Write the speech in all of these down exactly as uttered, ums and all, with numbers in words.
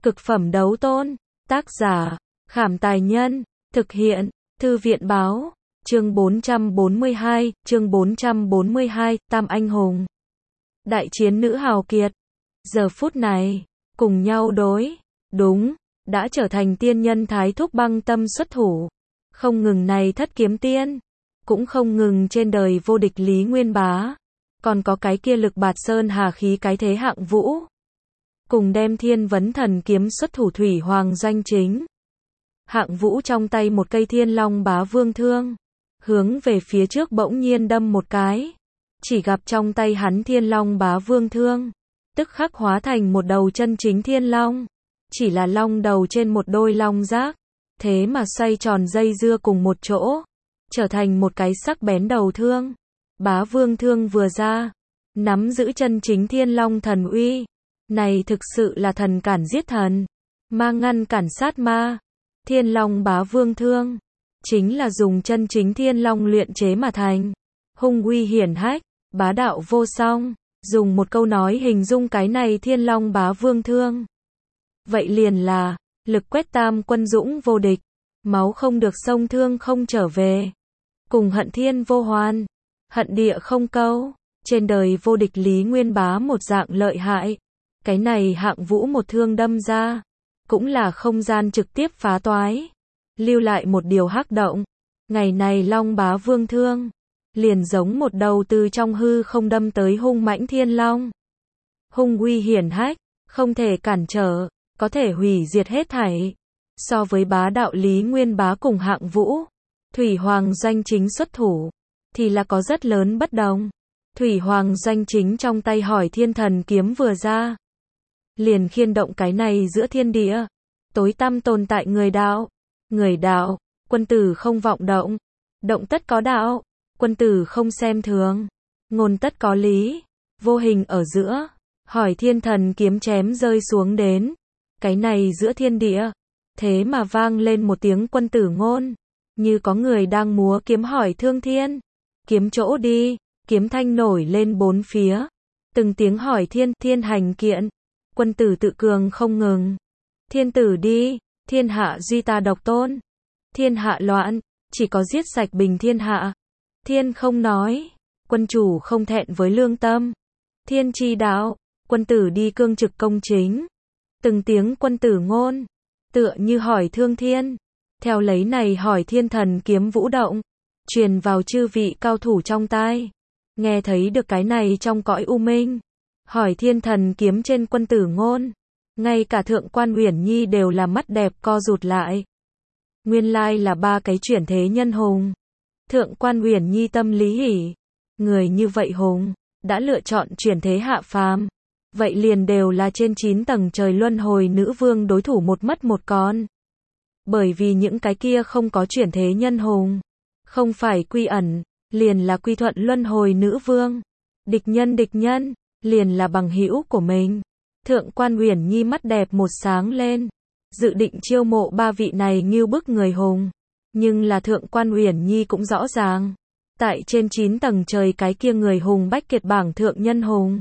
Cực phẩm đấu tôn. Tác giả, Khảm Tài Nhân. Thực hiện, Thư viện Báo. Chương bốn trăm bốn mươi hai, chương bốn trăm bốn mươi hai, Tam Anh Hùng. Đại chiến nữ hào kiệt. Giờ phút này, cùng nhau đối, đúng, đã trở thành tiên nhân Thái Thúc Băng Tâm xuất thủ. Không ngừng này thất kiếm tiên, cũng không ngừng trên đời vô địch Lý Nguyên Bá. Còn có cái kia lực bạt sơn hà khí cái thế Hạng Vũ. Cùng đem thiên vấn thần kiếm xuất thủ Thủy Hoàng Doanh Chính. Hạng Vũ trong tay một cây Thiên Long Bá Vương thương, hướng về phía trước bỗng nhiên đâm một cái. Chỉ gặp trong tay hắn Thiên Long Bá Vương thương, tức khắc hóa thành một đầu chân chính thiên long. Chỉ là long đầu trên một đôi long giác, thế mà xoay tròn dây dưa cùng một chỗ, trở thành một cái sắc bén đầu thương. Bá Vương thương vừa ra, nắm giữ chân chính thiên long thần uy. Này thực sự là thần cản giết thần, ma ngăn cản sát ma. Thiên Long Bá Vương thương, chính là dùng chân chính thiên long luyện chế mà thành. Hung uy hiển hách, bá đạo vô song. Dùng một câu nói hình dung cái này Thiên Long Bá Vương thương, vậy liền là, lực quét tam quân dũng vô địch. Máu không được sông thương không trở về. Cùng hận thiên vô hoan, hận địa không câu. Trên đời vô địch Lý Nguyên Bá một dạng lợi hại. Cái này Hạng Vũ một thương đâm ra, cũng là không gian trực tiếp phá toái, lưu lại một điều hắc động. Ngày này Long Bá Vương thương, liền giống một đầu từ trong hư không đâm tới hung mãnh thiên long. Hung uy hiển hách, không thể cản trở, có thể hủy diệt hết thảy. So với bá đạo Lý Nguyên Bá cùng Hạng Vũ, Thủy Hoàng Doanh Chính xuất thủ, thì là có rất lớn bất đồng. Thủy Hoàng Doanh Chính trong tay Hỏi Thiên Thần kiếm vừa ra, liền khiên động cái này giữa thiên địa, tối tăm tồn tại người đạo. Người đạo, quân tử không vọng động, động tất có đạo, quân tử không xem thường, ngôn tất có lý. Vô hình ở giữa, Hỏi Thiên Thần kiếm chém rơi xuống đến, cái này giữa thiên địa, thế mà vang lên một tiếng quân tử ngôn, như có người đang múa kiếm hỏi thương thiên. Kiếm chỗ đi, kiếm thanh nổi lên bốn phía, từng tiếng hỏi thiên, thiên hành kiện. Quân tử tự cường không ngừng. Thiên tử đi, thiên hạ duy ta độc tôn. Thiên hạ loạn, chỉ có giết sạch bình thiên hạ. Thiên không nói, quân chủ không thẹn với lương tâm. Thiên chi đạo, quân tử đi cương trực công chính. Từng tiếng quân tử ngôn, tựa như hỏi thương thiên. Theo lấy này Hỏi Thiên Thần kiếm vũ động, truyền vào chư vị cao thủ trong tai. Nghe thấy được cái này trong cõi u minh, Hỏi Thiên Thần kiếm trên quân tử ngôn, ngay cả Thượng Quan Uyển Nhi đều là mắt đẹp co rụt lại. Nguyên lai là ba cái chuyển thế nhân hùng. Thượng Quan Uyển Nhi tâm lý hỉ, người như vậy hùng, đã lựa chọn chuyển thế hạ phàm, vậy liền đều là trên chín tầng trời luân hồi nữ vương đối thủ một mất một còn. Bởi vì những cái kia không có chuyển thế nhân hùng, không phải quy ẩn, liền là quy thuận luân hồi nữ vương. Địch nhân địch nhân, liền là bằng hữu của mình. Thượng Quan Uyển Nhi mắt đẹp một sáng lên, dự định chiêu mộ ba vị này ngưu bức người hùng. Nhưng là Thượng Quan Uyển Nhi cũng rõ ràng, tại trên chín tầng trời cái kia người hùng bách kiệt bảng thượng nhân hùng,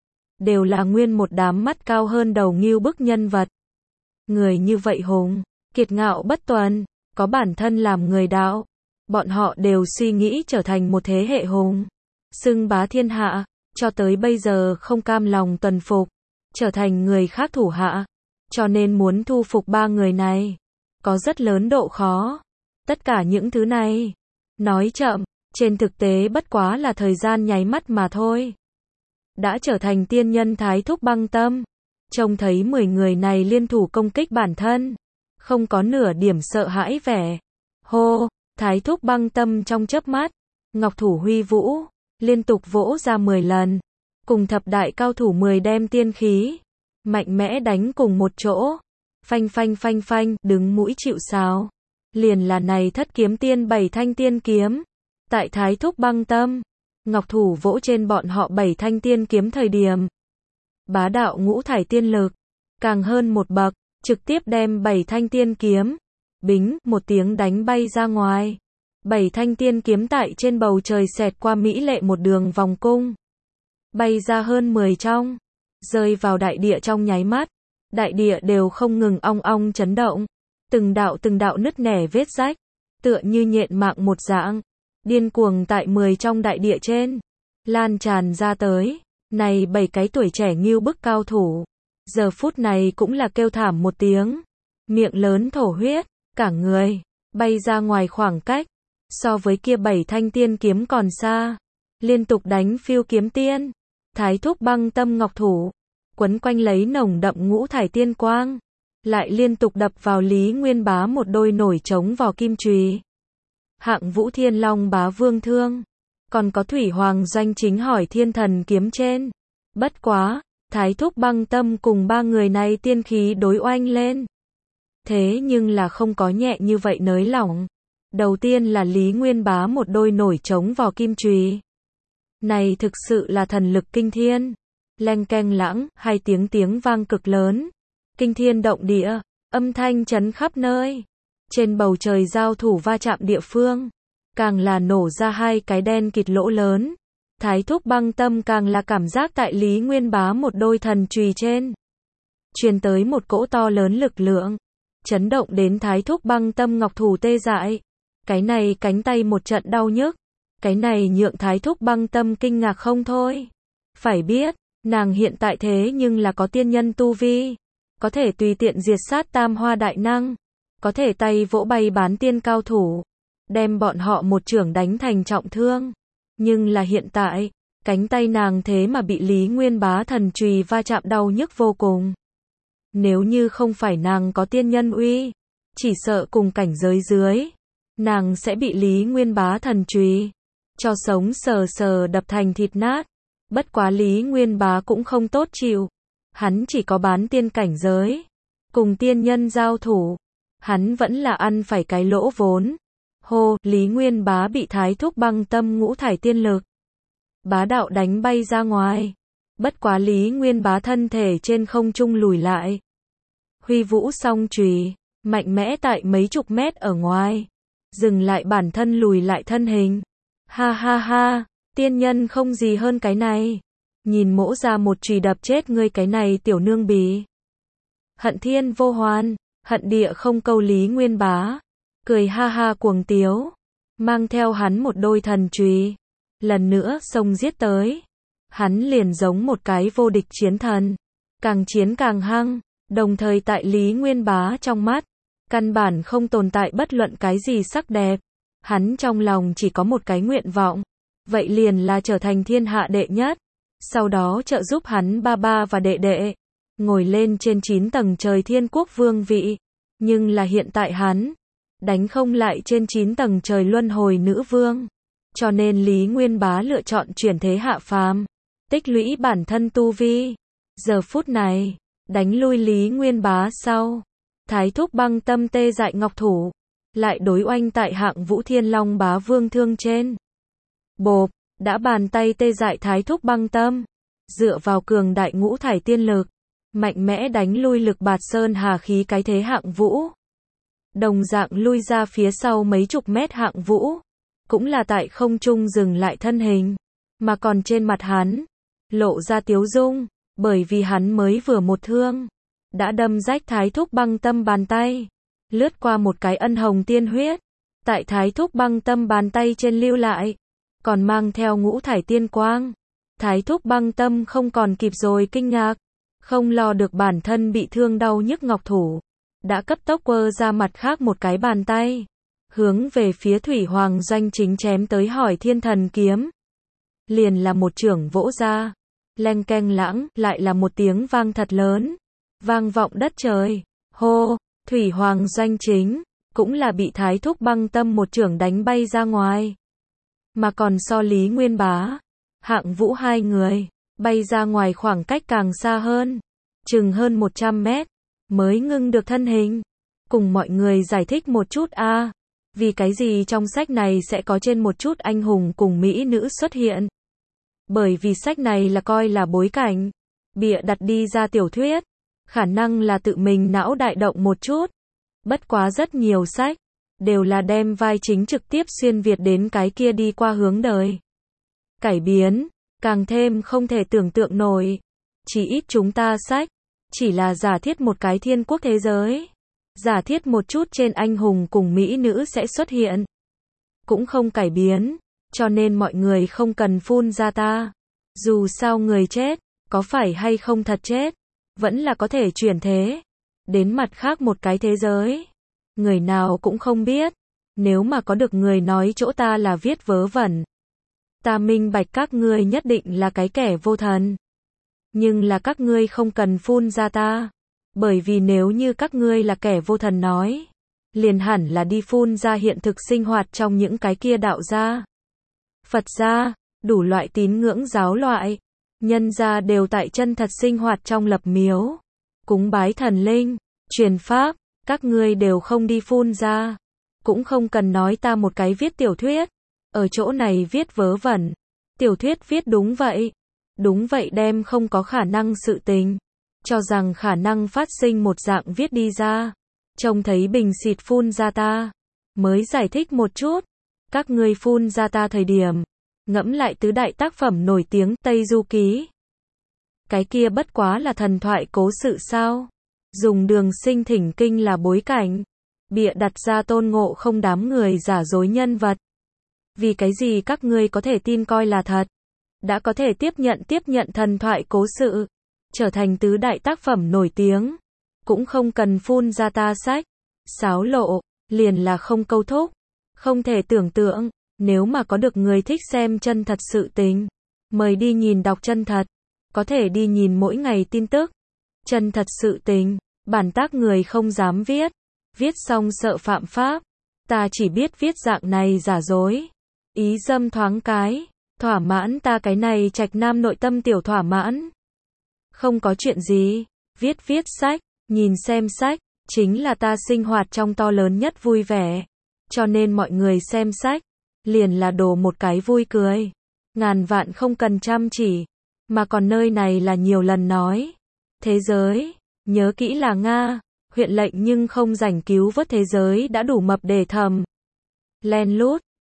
đều là nguyên một đám mắt cao hơn đầu ngưu bức nhân vật. Người như vậy hùng, kiệt ngạo bất tuần, có bản thân làm người đạo. Bọn họ đều suy nghĩ trở thành một thế hệ hùng, xưng bá thiên hạ. Cho tới bây giờ không cam lòng tuần phục, trở thành người khác thủ hạ. Cho nên muốn thu phục ba người này, có rất lớn độ khó. Tất cả những thứ này, nói chậm, trên thực tế bất quá là thời gian nháy mắt mà thôi. Đã trở thành tiên nhân Thái Thúc Băng Tâm, trông thấy mười người này liên thủ công kích bản thân, không có nửa điểm sợ hãi vẻ. Hô, Thái Thúc Băng Tâm trong chớp mắt, ngọc thủ huy vũ, liên tục vỗ ra mười lần, cùng thập đại cao thủ mười đem tiên khí, mạnh mẽ đánh cùng một chỗ. Phanh phanh phanh phanh, đứng mũi chịu sào. Liền là này thất kiếm tiên bảy thanh tiên kiếm. Tại Thái Thúc Băng Tâm, ngọc thủ vỗ trên bọn họ bảy thanh tiên kiếm thời điểm, bá đạo ngũ thải tiên lực, càng hơn một bậc, trực tiếp đem bảy thanh tiên kiếm, bính, một tiếng đánh bay ra ngoài. Bảy thanh tiên kiếm tại trên bầu trời xẹt qua mỹ lệ một đường vòng cung, bay ra hơn mười trong, rơi vào đại địa trong nháy mắt, đại địa đều không ngừng ong ong chấn động, từng đạo từng đạo nứt nẻ vết rách, tựa như nhện mạng một dạng, điên cuồng tại mười trong đại địa trên, lan tràn ra tới. Này bảy cái tuổi trẻ nghêu bức cao thủ, giờ phút này cũng là kêu thảm một tiếng, miệng lớn thổ huyết, cả người bay ra ngoài khoảng cách, so với kia bảy thanh tiên kiếm còn xa, liên tục đánh phiêu kiếm tiên, thái thúc băng tâm ngọc thủ, quấn quanh lấy nồng đậm ngũ thải tiên quang, lại liên tục đập vào Lý Nguyên Bá một đôi nổi trống vỏ kim chùy. Hạng Vũ Thiên Long Bá Vương thương, còn có Thủy Hoàng Doanh Chính hỏi Thiên Thần kiếm trên. Bất quá, thái thúc băng tâm cùng ba người này tiên khí đối oanh lên. Thế nhưng là không có nhẹ như vậy nới lỏng. Đầu tiên là Lý Nguyên Bá một đôi nổi trống vỏ kim chùy. Này thực sự là thần lực kinh thiên. Leng keng lãng, hai tiếng tiếng vang cực lớn. Kinh thiên động địa, âm thanh chấn khắp nơi. Trên bầu trời giao thủ va chạm địa phương, càng là nổ ra hai cái đen kịt lỗ lớn. Thái thúc băng tâm càng là cảm giác tại Lý Nguyên Bá một đôi thần chùy trên, truyền tới một cỗ to lớn lực lượng, chấn động đến thái thúc băng tâm ngọc thủ tê dại. Cái này cánh tay một trận đau nhức, cái này nhượng thái thúc băng tâm kinh ngạc không thôi. Phải biết, nàng hiện tại thế nhưng là có tiên nhân tu vi, có thể tùy tiện diệt sát tam hoa đại năng, có thể tay vỗ bay bán tiên cao thủ, đem bọn họ một chưởng đánh thành trọng thương. Nhưng là hiện tại, cánh tay nàng thế mà bị Lý Nguyên Bá thần chùy va chạm đau nhức vô cùng. Nếu như không phải nàng có tiên nhân uy, chỉ sợ cùng cảnh giới dưới, nàng sẽ bị Lý Nguyên Bá thần chùy cho sống sờ sờ đập thành thịt nát. Bất quá Lý Nguyên Bá cũng không tốt chịu, hắn chỉ có bán tiên cảnh giới, cùng tiên nhân giao thủ, hắn vẫn là ăn phải cái lỗ vốn. Hô, Lý Nguyên Bá bị thái thúc băng tâm ngũ thải tiên lực bá đạo đánh bay ra ngoài. Bất quá Lý Nguyên Bá thân thể trên không trung lùi lại, huy vũ song chùy, mạnh mẽ tại mấy chục mét ở ngoài, dừng lại bản thân lùi lại thân hình. Ha ha ha, tiên nhân không gì hơn cái này. Nhìn mỗ ra một chùy đập chết ngươi cái này tiểu nương bì. Hận thiên vô hoàn, hận địa không câu. Lý Nguyên Bá cười ha ha cuồng tiếu, mang theo hắn một đôi thần chùy, lần nữa xông giết tới. Hắn liền giống một cái vô địch chiến thần, càng chiến càng hăng, đồng thời tại Lý Nguyên Bá trong mắt, căn bản không tồn tại bất luận cái gì sắc đẹp. Hắn trong lòng chỉ có một cái nguyện vọng, vậy liền là trở thành thiên hạ đệ nhất, sau đó trợ giúp hắn ba ba và đệ đệ, ngồi lên trên chín tầng trời thiên quốc vương vị. Nhưng là hiện tại hắn đánh không lại trên chín tầng trời luân hồi nữ vương, cho nên Lý Nguyên Bá lựa chọn chuyển thế hạ phàm, tích lũy bản thân tu vi. Giờ phút này, đánh lui Lý Nguyên Bá sau, thái thúc băng tâm tê dại ngọc thủ, lại đối oanh tại Hạng Vũ Thiên Long Bá Vương thương trên. Bộp, đã bàn tay tê dại thái thúc băng tâm, dựa vào cường đại ngũ thải tiên lực, mạnh mẽ đánh lui lực bạt sơn hà khí cái thế Hạng Vũ. Đồng dạng lui ra phía sau mấy chục mét Hạng Vũ, cũng là tại không trung dừng lại thân hình, mà còn trên mặt hắn lộ ra tiếu dung, bởi vì hắn mới vừa một thương đã đâm rách thái thúc băng tâm bàn tay, lướt qua một cái ân hồng tiên huyết, tại thái thúc băng tâm bàn tay trên lưu lại, còn mang theo ngũ thải tiên quang. Thái thúc băng tâm không còn kịp rồi kinh ngạc, không lo được bản thân bị thương đau nhức ngọc thủ, đã cấp tốc quơ ra mặt khác một cái bàn tay, hướng về phía Thủy Hoàng Doanh Chính chém tới. Hỏi Thiên Thần kiếm, liền là một chưởng vỗ ra, leng keng lãng, lại là một tiếng vang thật lớn, vang vọng đất trời. Hô, Thủy Hoàng Doanh Chính cũng là bị thái thúc băng tâm một chưởng đánh bay ra ngoài, mà còn so Lý Nguyên Bá, Hạng Vũ hai người bay ra ngoài khoảng cách càng xa hơn, chừng hơn một trăm mét, mới ngưng được thân hình. Cùng mọi người giải thích một chút a, à, vì cái gì trong sách này sẽ có trên một chút anh hùng cùng mỹ nữ xuất hiện? Bởi vì sách này là coi là bối cảnh, bịa đặt đi ra tiểu thuyết, khả năng là tự mình não đại động một chút. Bất quá rất nhiều sách đều là đem vai chính trực tiếp xuyên việt đến cái kia đi qua hướng đời, cải biến, càng thêm không thể tưởng tượng nổi. Chỉ ít chúng ta sách chỉ là giả thiết một cái thiên quốc thế giới. Giả thiết một chút trên anh hùng cùng mỹ nữ sẽ xuất hiện. Cũng không cải biến, cho nên mọi người không cần phun ra ta. Dù sao người chết, có phải hay không thật chết, vẫn là có thể chuyển thế. Đến mặt khác một cái thế giới. Người nào cũng không biết. Nếu mà có được người nói chỗ ta là viết vớ vẩn. Ta minh bạch các ngươi nhất định là cái kẻ vô thần. Nhưng là các ngươi không cần phun ra ta. Bởi vì nếu như các ngươi là kẻ vô thần nói, liền hẳn là đi phun ra hiện thực sinh hoạt trong những cái kia đạo gia, Phật gia, đủ loại tín ngưỡng giáo loại. Nhân gia đều tại chân thật sinh hoạt trong lập miếu, cúng bái thần linh, truyền pháp, các ngươi đều không đi phun ra. Cũng không cần nói ta một cái viết tiểu thuyết, ở chỗ này viết vớ vẩn. Tiểu thuyết viết đúng vậy. Đúng vậy đem không có khả năng sự tình. Cho rằng khả năng phát sinh một dạng viết đi ra. Trông thấy bình xịt phun ra ta. Mới giải thích một chút. Các ngươi phun ra ta thời điểm. Ngẫm lại tứ đại tác phẩm nổi tiếng Tây Du Ký. Cái kia bất quá là thần thoại cố sự sao. Dùng Đường Sinh thỉnh kinh là bối cảnh. Bịa đặt ra Tôn Ngộ Không đám người giả dối nhân vật. Vì cái gì các ngươi có thể tin coi là thật? Đã có thể tiếp nhận tiếp nhận thần thoại cố sự. Trở thành tứ đại tác phẩm nổi tiếng. Cũng không cần phun ra ta sách. Sáo lộ, liền là không câu thúc. Không thể tưởng tượng, nếu mà có được người thích xem chân thật sự tình. Mời đi nhìn đọc chân thật. Có thể đi nhìn mỗi ngày tin tức. Chân thật sự tình, bản tác người không dám viết. Viết xong sợ phạm pháp. Ta chỉ biết viết dạng này giả dối. Ý dâm thoáng cái. Thỏa mãn ta cái này trạch nam nội tâm tiểu thỏa mãn. Không có chuyện gì. Viết viết sách, nhìn xem sách, chính là ta sinh hoạt trong to lớn nhất vui vẻ. Cho nên mọi người xem sách, liền là đổ một cái vui cười. Ngàn vạn không cần chăm chỉ. Mà còn nơi này là nhiều lần nói. Thế giới, nhớ kỹ là Nga. Huyện lệnh nhưng không rảnh cứu vớt thế giới đã đủ mập để thầm. Len lút,